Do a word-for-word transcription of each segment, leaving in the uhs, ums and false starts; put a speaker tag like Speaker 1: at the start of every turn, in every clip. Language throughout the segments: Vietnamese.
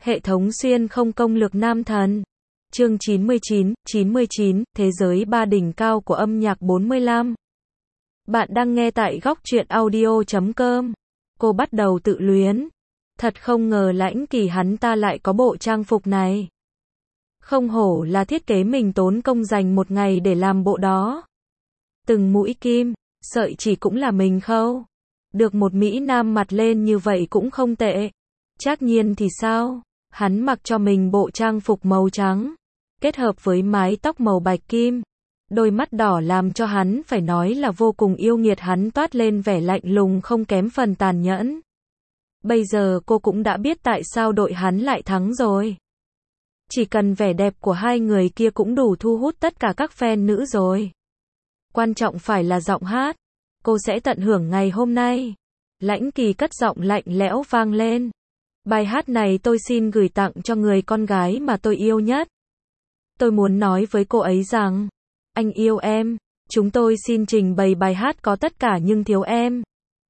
Speaker 1: Hệ thống xuyên không công lược nam thần. Chương chín mươi chín, chín mươi chín, Thế giới ba đỉnh cao của âm nhạc bốn mươi lăm. Bạn đang nghe tại góc truyện audio chấm com. Cô bắt đầu tự luyến. Thật không ngờ Lãnh Kỳ hắn ta lại có bộ trang phục này. Không hổ là thiết kế mình tốn công dành một ngày để làm bộ đó. Từng mũi kim, sợi chỉ cũng là mình khâu. Được một Mỹ Nam mặt lên như vậy cũng không tệ. Trác Nhiên thì sao? Hắn mặc cho mình bộ trang phục màu trắng, kết hợp với mái tóc màu bạch kim. Đôi mắt đỏ làm cho hắn phải nói là vô cùng yêu nghiệt, hắn toát lên vẻ lạnh lùng không kém phần tàn nhẫn. Bây giờ cô cũng đã biết tại sao đội hắn lại thắng rồi. Chỉ cần vẻ đẹp của hai người kia cũng đủ thu hút tất cả các fan nữ rồi. Quan trọng phải là giọng hát. Cô sẽ tận hưởng ngày hôm nay. Lãnh Kỳ cất giọng lạnh lẽo vang lên. Bài hát này tôi xin gửi tặng cho người con gái mà tôi yêu nhất. Tôi muốn nói với cô ấy rằng, anh yêu em, chúng tôi xin trình bày bài hát có tất cả nhưng thiếu em.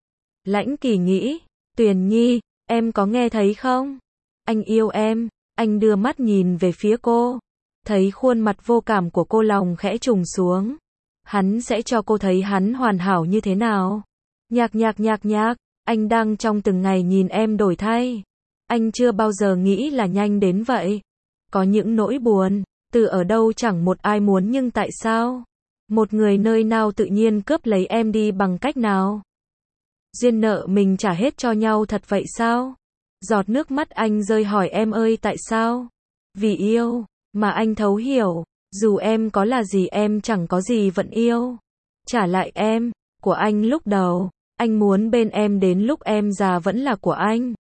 Speaker 1: Lãnh Kỳ nghĩ, Tuyền Nhi, em có nghe thấy không? Anh yêu em, anh đưa mắt nhìn về phía cô. Thấy khuôn mặt vô cảm của cô, lòng khẽ trùng xuống. Hắn sẽ cho cô thấy hắn hoàn hảo như thế nào. Nhạc nhạc nhạc nhạc, anh đang trong từng ngày nhìn em đổi thay. Anh chưa bao giờ nghĩ là nhanh đến vậy. Có những nỗi buồn, từ ở đâu chẳng một ai muốn, nhưng tại sao? Một người nơi nào tự nhiên cướp lấy em đi bằng cách nào? Duyên nợ mình trả hết cho nhau thật vậy sao? Giọt nước mắt anh rơi hỏi em ơi tại sao? Vì yêu, mà anh thấu hiểu, dù em có là gì em chẳng có gì vẫn yêu. Trả lại em, của anh lúc đầu, anh muốn bên em đến lúc em già vẫn là của anh.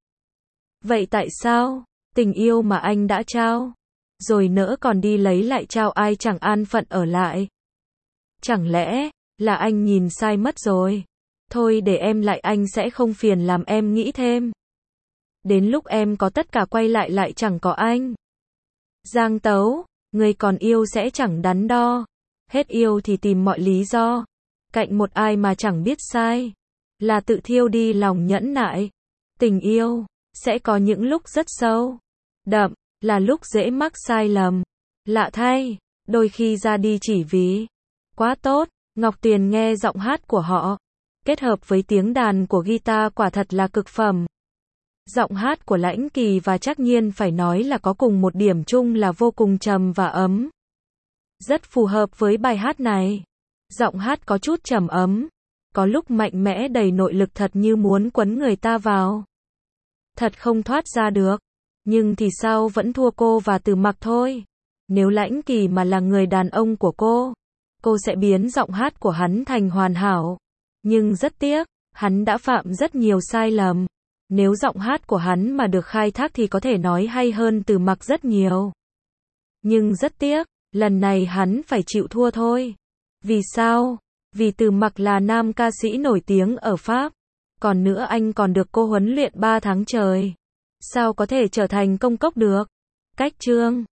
Speaker 1: Vậy tại sao, tình yêu mà anh đã trao, rồi nỡ còn đi lấy lại trao ai chẳng an phận ở lại? Chẳng lẽ, là anh nhìn sai mất rồi? Thôi để em lại, anh sẽ không phiền làm em nghĩ thêm. Đến lúc em có tất cả quay lại lại chẳng có anh. Giang Tấu, người còn yêu sẽ chẳng đắn đo. Hết yêu thì tìm mọi lý do. Cạnh một ai mà chẳng biết sai, là tự thiêu đi lòng nhẫn nại. Tình yêu sẽ có những lúc rất sâu, đậm, là lúc dễ mắc sai lầm. Lạ thay, đôi khi ra đi chỉ vì quá tốt. Ngọc Tuyền nghe giọng hát của họ, kết hợp với tiếng đàn của guitar quả thật là cực phẩm. Giọng hát của Lãnh Kỳ và Trác Nhiên phải nói là có cùng một điểm chung là vô cùng trầm và ấm. Rất phù hợp với bài hát này. Giọng hát có chút trầm ấm, có lúc mạnh mẽ đầy nội lực thật như muốn quấn người ta vào. Thật không thoát ra được. Nhưng thì sao vẫn thua cô và Từ Mặc thôi. Nếu Lãnh Kỳ mà là người đàn ông của cô, cô sẽ biến giọng hát của hắn thành hoàn hảo. Nhưng rất tiếc, hắn đã phạm rất nhiều sai lầm. Nếu giọng hát của hắn mà được khai thác thì có thể nói hay hơn Từ Mặc rất nhiều. Nhưng rất tiếc, lần này hắn phải chịu thua thôi. Vì sao? Vì Từ Mặc là nam ca sĩ nổi tiếng ở Pháp. Còn nữa anh còn được cô huấn luyện ba tháng trời. Sao có thể trở thành công cốc được? Cách chương